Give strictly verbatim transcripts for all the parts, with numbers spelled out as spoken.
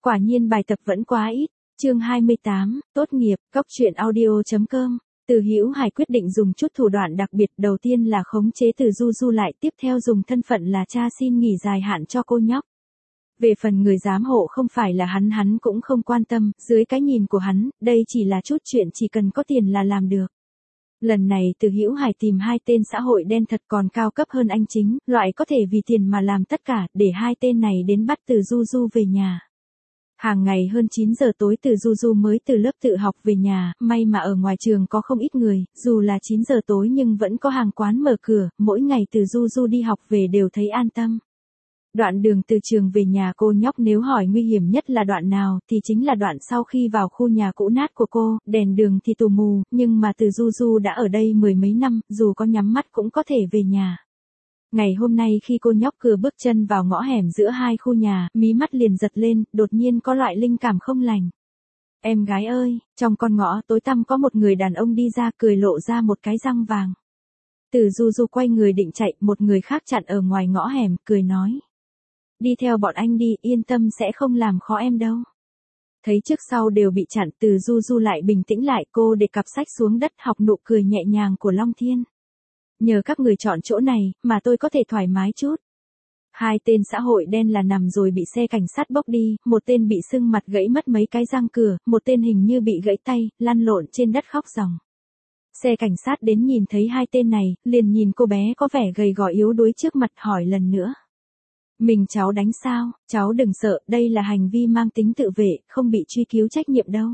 Quả nhiên bài tập vẫn quá ít. Chương hai mươi tám, tốt nghiệp, Cốc truyện audio chấm com. Từ Hữu Hải quyết định dùng chút thủ đoạn đặc biệt, đầu tiên là khống chế Từ Du Du lại, tiếp theo dùng thân phận là cha xin nghỉ dài hạn cho cô nhóc. Về phần người giám hộ không phải là hắn, hắn cũng không quan tâm, dưới cái nhìn của hắn, đây chỉ là chút chuyện chỉ cần có tiền là làm được. Lần này Từ Hữu Hải tìm hai tên xã hội đen thật còn cao cấp hơn anh chính, loại có thể vì tiền mà làm tất cả, để hai tên này đến bắt Từ Du Du về nhà. Hàng ngày hơn chín giờ tối Từ Du Du mới từ lớp tự học về nhà, may mà ở ngoài trường có không ít người, dù là chín giờ tối nhưng vẫn có hàng quán mở cửa, mỗi ngày Từ Du Du đi học về đều thấy an tâm. Đoạn đường từ trường về nhà cô nhóc nếu hỏi nguy hiểm nhất là đoạn nào thì chính là đoạn sau khi vào khu nhà cũ nát của cô, đèn đường thì tù mù, nhưng mà Từ Du Du đã ở đây mười mấy năm, dù có nhắm mắt cũng có thể về nhà. Ngày hôm nay khi cô nhóc vừa bước chân vào ngõ hẻm giữa hai khu nhà, mí mắt liền giật lên, đột nhiên có loại linh cảm không lành. Em gái ơi, trong con ngõ tối tăm có một người đàn ông đi ra, cười lộ ra một cái răng vàng. Từ Du Du quay người định chạy, một người khác chặn ở ngoài ngõ hẻm, cười nói. Đi theo bọn anh đi, yên tâm sẽ không làm khó em đâu. Thấy trước sau đều bị chặn, Từ Du Du lại bình tĩnh lại, cô để cặp sách xuống đất, học nụ cười nhẹ nhàng của Long Thiên. Nhờ các người chọn chỗ này, mà tôi có thể thoải mái chút. Hai tên xã hội đen là nằm rồi bị xe cảnh sát bốc đi, một tên bị sưng mặt gãy mất mấy cái răng cửa, một tên hình như bị gãy tay, lăn lộn trên đất khóc ròng. Xe cảnh sát đến nhìn thấy hai tên này, liền nhìn cô bé có vẻ gầy gò yếu đuối trước mặt hỏi lần nữa. Mình cháu đánh sao, cháu đừng sợ, đây là hành vi mang tính tự vệ, không bị truy cứu trách nhiệm đâu.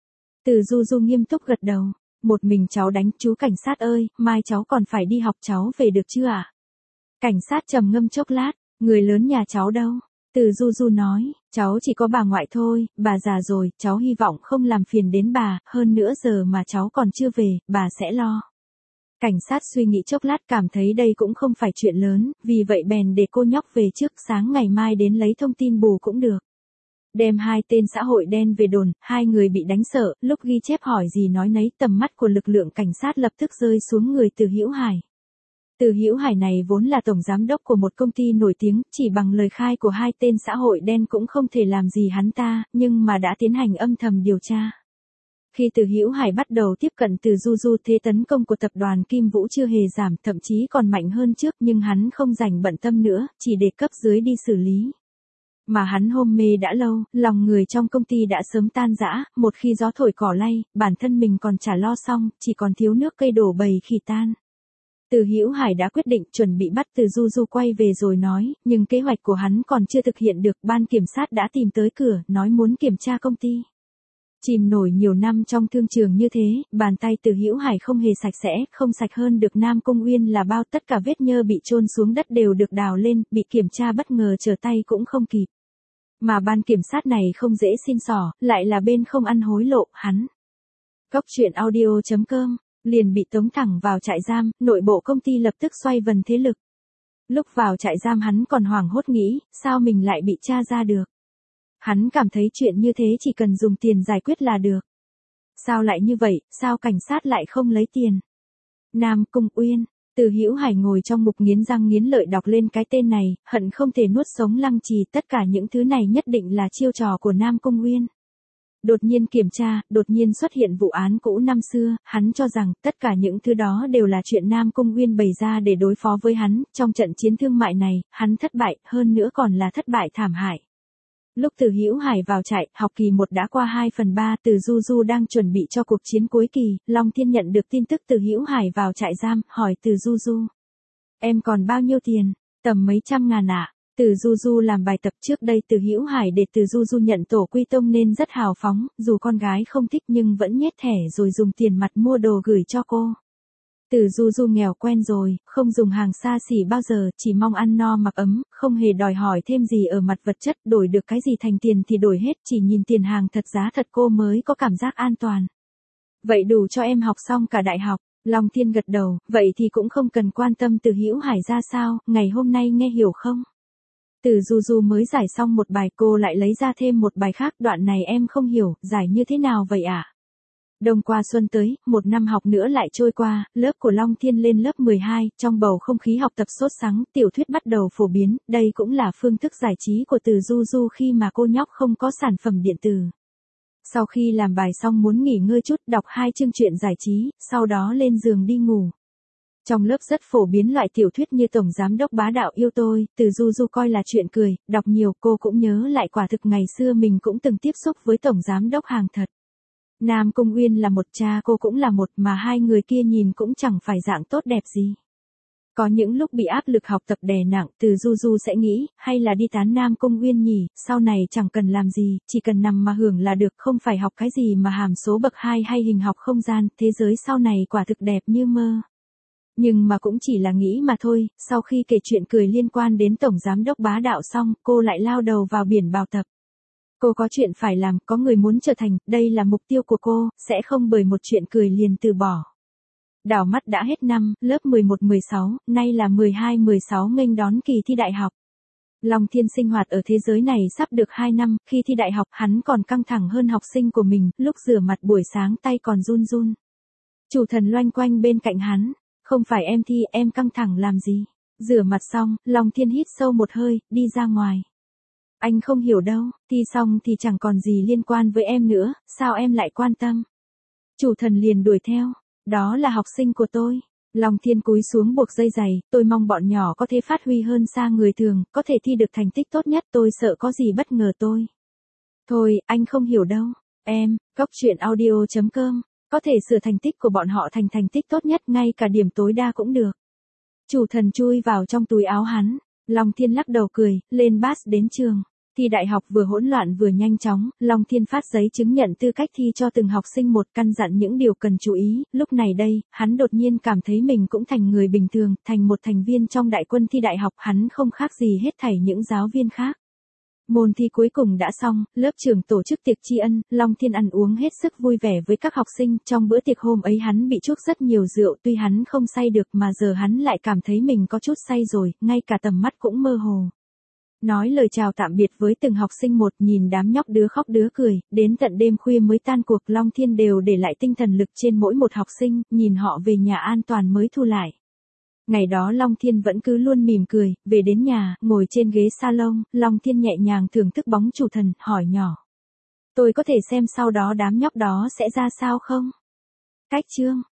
Từ Du Du nghiêm túc gật đầu. Một mình cháu đánh, chú cảnh sát ơi, mai cháu còn phải đi học, cháu về được chưa ạ? À? Cảnh sát trầm ngâm chốc lát, người lớn nhà cháu đâu? Từ Du Du nói, cháu chỉ có bà ngoại thôi, bà già rồi, cháu hy vọng không làm phiền đến bà, hơn nữa giờ mà cháu còn chưa về, bà sẽ lo. Cảnh sát suy nghĩ chốc lát cảm thấy đây cũng không phải chuyện lớn, vì vậy bèn để cô nhóc về trước, sáng ngày mai đến lấy thông tin bù cũng được. Đem hai tên xã hội đen về đồn, hai người bị đánh sợ, lúc ghi chép hỏi gì nói nấy, tầm mắt của lực lượng cảnh sát lập tức rơi xuống người Từ Hữu Hải. Từ Hữu Hải này vốn là tổng giám đốc của một công ty nổi tiếng, chỉ bằng lời khai của hai tên xã hội đen cũng không thể làm gì hắn ta, nhưng mà đã tiến hành âm thầm điều tra. Khi Từ Hữu Hải bắt đầu tiếp cận Từ Du Du, thế tấn công của tập đoàn Kim Vũ chưa hề giảm, thậm chí còn mạnh hơn trước, nhưng hắn không dành bận tâm nữa, chỉ để cấp dưới đi xử lý. Mà hắn hôn mê đã lâu, lòng người trong công ty đã sớm tan rã, một khi gió thổi cỏ lay, bản thân mình còn chả lo xong, chỉ còn thiếu nước cây đổ bầy khi tan. Từ Hữu Hải đã quyết định chuẩn bị bắt Từ Du Du quay về rồi nói, nhưng kế hoạch của hắn còn chưa thực hiện được, ban kiểm sát đã tìm tới cửa, nói muốn kiểm tra công ty. Chìm nổi nhiều năm trong thương trường như thế, bàn tay Từ Hữu Hải không hề sạch sẽ, không sạch hơn được Nam Cung Uyên là bao, tất cả vết nhơ bị chôn xuống đất đều được đào lên, bị kiểm tra bất ngờ trở tay cũng không kịp. Mà ban kiểm sát này không dễ xin xỏ, lại là bên không ăn hối lộ, hắn. Cốc truyện audio chấm com, liền bị tống thẳng vào trại giam, nội bộ công ty lập tức xoay vần thế lực. Lúc vào trại giam hắn còn hoảng hốt nghĩ, sao mình lại bị tra ra được. Hắn cảm thấy chuyện như thế chỉ cần dùng tiền giải quyết là được. Sao lại như vậy, sao cảnh sát lại không lấy tiền? Nam Cung Uyên. Từ Hữu Hải ngồi trong mục nghiến răng nghiến lợi đọc lên cái tên này, hận không thể nuốt sống Lăng Trì, tất cả những thứ này nhất định là chiêu trò của Nam Cung Uyên. Đột nhiên kiểm tra, đột nhiên xuất hiện vụ án cũ năm xưa, hắn cho rằng tất cả những thứ đó đều là chuyện Nam Cung Uyên bày ra để đối phó với hắn, trong trận chiến thương mại này, hắn thất bại, hơn nữa còn là thất bại thảm hại. Lúc Từ Hữu Hải vào trại, học kỳ một đã qua hai phần ba, Từ Du Du đang chuẩn bị cho cuộc chiến cuối kỳ, Long Thiên nhận được tin tức Từ Hữu Hải vào trại giam, hỏi Từ Du Du. Em còn bao nhiêu tiền? Tầm mấy trăm ngàn ạ. À? Từ Du Du làm bài tập trước đây Từ Hữu Hải để Từ Du Du nhận tổ quy tông nên rất hào phóng, dù con gái không thích nhưng vẫn nhét thẻ rồi dùng tiền mặt mua đồ gửi cho cô. Từ Du Du nghèo quen rồi, không dùng hàng xa xỉ bao giờ, chỉ mong ăn no mặc ấm, không hề đòi hỏi thêm gì ở mặt vật chất, đổi được cái gì thành tiền thì đổi hết, chỉ nhìn tiền hàng thật giá thật cô mới có cảm giác an toàn. Vậy đủ cho em học xong cả đại học. Long Thiên gật đầu, vậy thì cũng không cần quan tâm Từ Hữu Hải ra sao, ngày hôm nay nghe hiểu không? Từ Du Du mới giải xong một bài, cô lại lấy ra thêm một bài khác, đoạn này em không hiểu, giải như thế nào vậy ạ? À? Đông qua xuân tới, một năm học nữa lại trôi qua, lớp của Long Thiên lên lớp mười hai, trong bầu không khí học tập sốt sắng, tiểu thuyết bắt đầu phổ biến, đây cũng là phương thức giải trí của Từ Du Du khi mà cô nhóc không có sản phẩm điện tử. Sau khi làm bài xong muốn nghỉ ngơi chút, đọc hai chương truyện giải trí, sau đó lên giường đi ngủ. Trong lớp rất phổ biến loại tiểu thuyết như Tổng Giám Đốc Bá Đạo Yêu Tôi, Từ Du Du coi là chuyện cười, đọc nhiều cô cũng nhớ lại quả thực ngày xưa mình cũng từng tiếp xúc với Tổng Giám Đốc hàng thật. Nam Cung Uyên là một, cha cô cũng là một, mà hai người kia nhìn cũng chẳng phải dạng tốt đẹp gì. Có những lúc bị áp lực học tập đè nặng, Từ Du Du sẽ nghĩ, hay là đi tán Nam Cung Uyên nhỉ, sau này chẳng cần làm gì, chỉ cần nằm mà hưởng là được, không phải học cái gì mà hàm số bậc hai hay hình học không gian, thế giới sau này quả thực đẹp như mơ. Nhưng mà cũng chỉ là nghĩ mà thôi, sau khi kể chuyện cười liên quan đến Tổng Giám Đốc Bá Đạo xong, cô lại lao đầu vào biển bào tập. Cô có chuyện phải làm, có người muốn trở thành, đây là mục tiêu của cô, sẽ không bởi một chuyện cười liền từ bỏ. Đảo mắt đã hết năm, lớp mười một mười sáu, nay là mười hai mười sáu nghênh đón kỳ thi đại học. Long Thiên sinh hoạt ở thế giới này sắp được hai năm, khi thi đại học hắn còn căng thẳng hơn học sinh của mình, lúc rửa mặt buổi sáng tay còn run run. Chủ thần loanh quanh bên cạnh hắn, không phải em thi, em căng thẳng làm gì. Rửa mặt xong, Long Thiên hít sâu một hơi, đi ra ngoài. Anh không hiểu đâu, thi xong thì chẳng còn gì liên quan với em nữa, sao em lại quan tâm? Chủ thần liền đuổi theo, đó là học sinh của tôi. Long Thiên cúi xuống buộc dây giày, tôi mong bọn nhỏ có thể phát huy hơn xa người thường, có thể thi được thành tích tốt nhất, tôi sợ có gì bất ngờ tôi. Thôi, anh không hiểu đâu, em, góc truyện audio chấm com, có thể sửa thành tích của bọn họ thành thành tích tốt nhất, ngay cả điểm tối đa cũng được. Chủ thần chui vào trong túi áo hắn, Long Thiên lắc đầu cười, lên bus đến trường. Thi đại học vừa hỗn loạn vừa nhanh chóng, Long Thiên phát giấy chứng nhận tư cách thi cho từng học sinh một, căn dặn những điều cần chú ý, lúc này đây, hắn đột nhiên cảm thấy mình cũng thành người bình thường, thành một thành viên trong đại quân thi đại học, hắn không khác gì hết thảy những giáo viên khác. Môn thi cuối cùng đã xong, lớp trưởng tổ chức tiệc tri ân, Long Thiên ăn uống hết sức vui vẻ với các học sinh, trong bữa tiệc hôm ấy hắn bị chuốc rất nhiều rượu, tuy hắn không say được mà giờ hắn lại cảm thấy mình có chút say rồi, ngay cả tầm mắt cũng mơ hồ. Nói lời chào tạm biệt với từng học sinh một, nhìn đám nhóc đứa khóc đứa cười, đến tận đêm khuya mới tan cuộc, Long Thiên đều để lại tinh thần lực trên mỗi một học sinh, nhìn họ về nhà an toàn mới thu lại. Ngày đó Long Thiên vẫn cứ luôn mỉm cười, về đến nhà, ngồi trên ghế salon, Long Thiên nhẹ nhàng thưởng thức bóng chủ thần, hỏi nhỏ. Tôi có thể xem sau đó đám nhóc đó sẽ ra sao không? Cách chương.